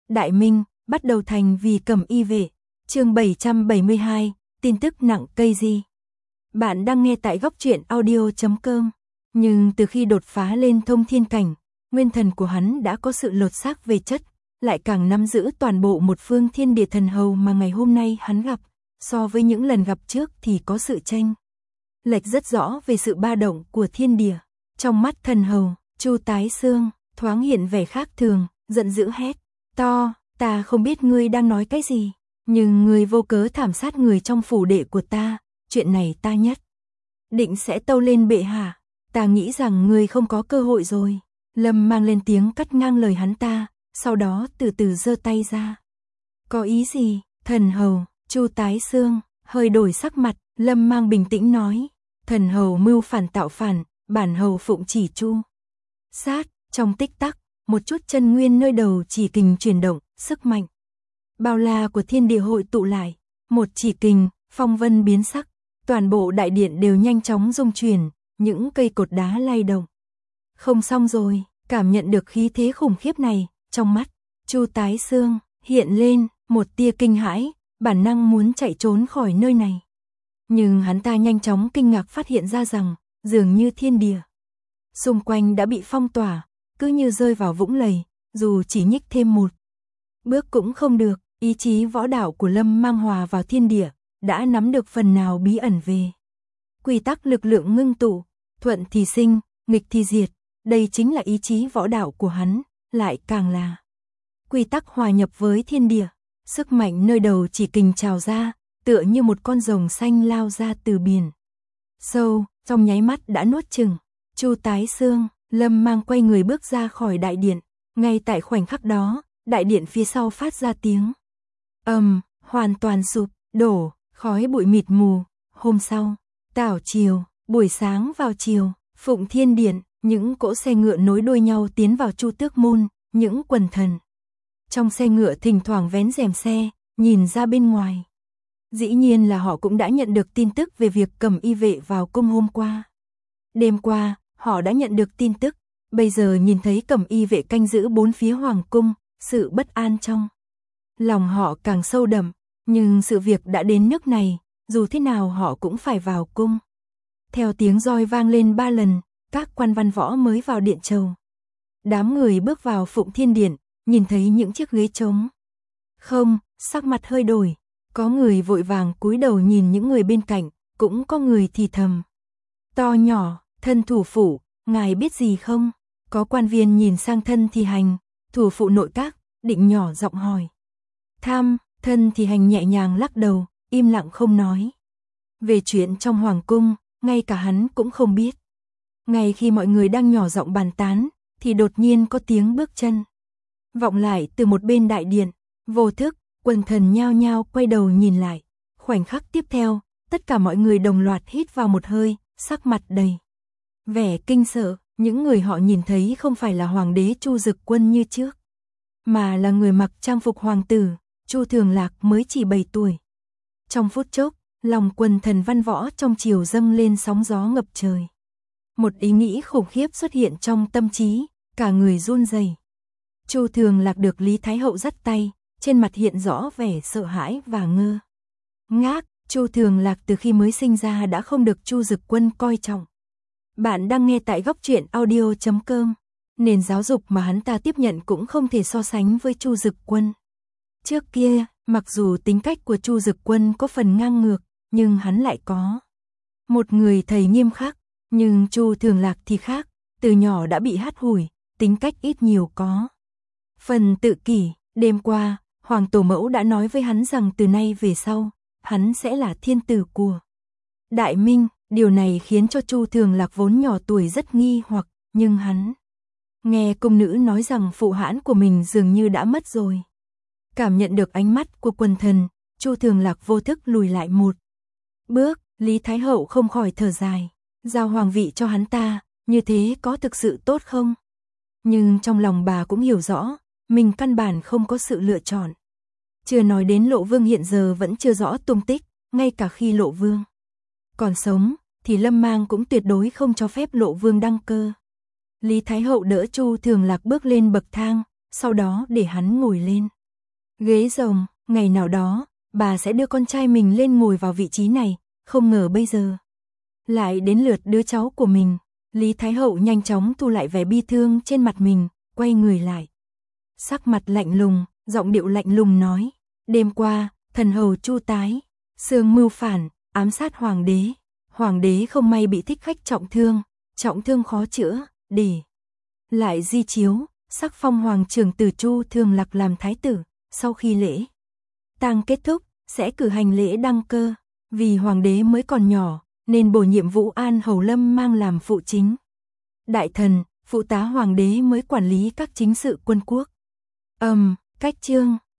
Đại Minh, bắt đầu thành vì Cẩm Y vệ. Chương 772, tin tức nặng cây gì. Bạn đang nghe tại góc truyện audio.com. Nhưng từ khi đột phá lên thông thiên cảnh, nguyên thần của hắn đã có sự lột xác về chất, lại càng nắm giữ toàn bộ một phương thiên địa thần hầu mà ngày hôm nay hắn gặp, so với những lần gặp trước thì có sự chênh lệch rất rõ về sự ba động của thiên địa. Trong mắt thần hầu, Chu Tái Xương thoáng hiện vẻ khác thường, giận dữ hét to, ta không biết ngươi đang nói cái gì, nhưng ngươi vô cớ thảm sát người trong phủ đệ của ta, chuyện này ta nhất định sẽ tâu lên bệ hạ, ta nghĩ rằng ngươi không có cơ hội rồi. Lâm Mang lên tiếng cắt ngang lời hắn ta, sau đó từ từ giơ tay ra. Có ý gì? Thần hầu, Chu Tái Xương hơi đổi sắc mặt. Lâm Mang bình tĩnh nói, thần hầu mưu phản tạo phản, bản hầu phụng chỉ Chu sát. Trong tích tắc, một chút chân nguyên nơi đầu chỉ kình chuyển động, sức mạnh bao la của thiên địa hội tụ lại, một chỉ kình, phong vân biến sắc, toàn bộ đại điện đều nhanh chóng rung chuyển, những cây cột đá lay động. Không xong rồi, cảm nhận được khí thế khủng khiếp này, trong mắt Chu Tái Xương hiện lên một tia kinh hãi, bản năng muốn chạy trốn khỏi nơi này. Nhưng hắn ta nhanh chóng kinh ngạc phát hiện ra rằng, dường như thiên địa xung quanh đã bị phong tỏa, cứ như rơi vào vũng lầy, dù chỉ nhích thêm một bước cũng không được. Ý chí võ đạo của Lâm Mang hòa vào thiên địa, đã nắm được phần nào bí ẩn về quy tắc lực lượng ngưng tụ, thuận thì sinh, nghịch thì diệt, đây chính là ý chí võ đạo của hắn, lại càng là quy tắc hòa nhập với thiên địa, sức mạnh nơi đầu chỉ kình trào ra, tựa như một con rồng xanh lao ra từ biển sâu, trong nháy mắt đã nuốt chửng Chu Tái Xương. Lâm Mang quay người bước ra khỏi đại điện, ngay tại khoảnh khắc đó, đại điện phía sau phát ra tiếng hoàn toàn sụp đổ, khói bụi mịt mù. Hôm sau, tảo chiều, buổi sáng vào chiều, Phụng Thiên Điện, những cỗ xe ngựa nối đuôi nhau tiến vào Chu Tước Môn, những quần thần trong xe ngựa thỉnh thoảng vén rèm xe, nhìn ra bên ngoài. Dĩ nhiên là họ cũng đã nhận được tin tức về việc Cẩm Y vệ vào cung hôm qua. Đêm qua, họ đã nhận được tin tức, bây giờ nhìn thấy Cẩm Y vệ canh giữ bốn phía hoàng cung, sự bất an trong lòng họ càng sâu đậm, nhưng sự việc đã đến nước này, dù thế nào họ cũng phải vào cung. Theo tiếng roi vang lên 3 lần, các quan văn võ mới vào điện chầu. Đám người bước vào Phụng Thiên Điện, nhìn thấy những chiếc ghế trống không, sắc mặt hơi đổi, có người vội vàng cúi đầu nhìn những người bên cạnh, cũng có người thì thầm to nhỏ, thân thủ phủ, ngài biết gì không? Có quan viên nhìn sang thân thì hành, thủ phụ nội các, định nhỏ giọng hỏi. Thân thì hành nhẹ nhàng lắc đầu, im lặng không nói. Về chuyện trong hoàng cung, ngay cả hắn cũng không biết. Ngay khi mọi người đang nhỏ giọng bàn tán, thì đột nhiên có tiếng bước chân vọng lại từ một bên đại điện. Vô thức, quần thần nhao nhao quay đầu nhìn lại. Khoảnh khắc tiếp theo, tất cả mọi người đồng loạt hít vào một hơi, sắc mặt đầy vẻ kinh sợ. Những người họ nhìn thấy không phải là hoàng đế Chu Dực Quân như trước, mà là người mặc trang phục hoàng tử, Chu Thường Lạc mới chỉ 7 tuổi. Trong phút chốc, lòng quần thần văn võ trong triều dâng lên sóng gió ngập trời. Một ý nghĩ khủng khiếp xuất hiện trong tâm trí, cả người run rẩy. Chu Thường Lạc được Lý Thái Hậu dắt tay, trên mặt hiện rõ vẻ sợ hãi và ngơ ngác. Chu Thường Lạc từ khi mới sinh ra đã không được Chu Dực Quân coi trọng. Bạn đang nghe tại góc truyện audio.com. Nền giáo dục mà hắn ta tiếp nhận cũng không thể so sánh với Chu Dực Quân. Trước kia, mặc dù tính cách của Chu Dực Quân có phần ngang ngược, nhưng hắn lại có một người thầy nghiêm khắc. Nhưng Chu Thường Lạc thì khác, từ nhỏ đã bị hắt hủi, tính cách ít nhiều có phần tự kỷ. Đêm qua, Hoàng Tổ Mẫu đã nói với hắn rằng từ nay về sau, hắn sẽ là thiên tử của Đại Minh. Điều này khiến cho Chu Thường Lạc vốn nhỏ tuổi rất nghi hoặc, nhưng hắn nghe cung nữ nói rằng phụ hãn của mình dường như đã mất rồi. Cảm nhận được ánh mắt của quần thần, Chu Thường Lạc vô thức lùi lại một bước. Lý Thái Hậu không khỏi thở dài, giao hoàng vị cho hắn ta, như thế có thực sự tốt không? Nhưng trong lòng bà cũng hiểu rõ, mình căn bản không có sự lựa chọn. Chưa nói đến Lộ Vương hiện giờ vẫn chưa rõ tung tích, ngay cả khi Lộ Vương còn sống, thì Lâm Mang cũng tuyệt đối không cho phép Lộ Vương đăng cơ. Lý Thái Hậu đỡ Chu Thường Lạc bước lên bậc thang, sau đó để hắn ngồi lên ghế rồng, ngày nào đó, bà sẽ đưa con trai mình lên ngồi vào vị trí này, không ngờ bây giờ lại đến lượt đứa cháu của mình. Lý Thái Hậu nhanh chóng thu lại vẻ bi thương trên mặt mình, quay người lại. Sắc mặt lạnh lùng, giọng điệu lạnh lùng nói, đêm qua, thần hầu Chu Tái, xương mưu phản, ám sát hoàng đế không may bị thích khách trọng thương khó chữa, để lại di chiếu, sắc phong hoàng trưởng tử Chu Thường Lạc làm thái tử, sau khi lễ tang kết thúc, sẽ cử hành lễ đăng cơ, vì hoàng đế mới còn nhỏ, nên bổ nhiệm Vũ An Hầu Lâm mang làm phụ chính đại thần, phụ tá hoàng đế mới quản lý các chính sự quân quốc. Cách chương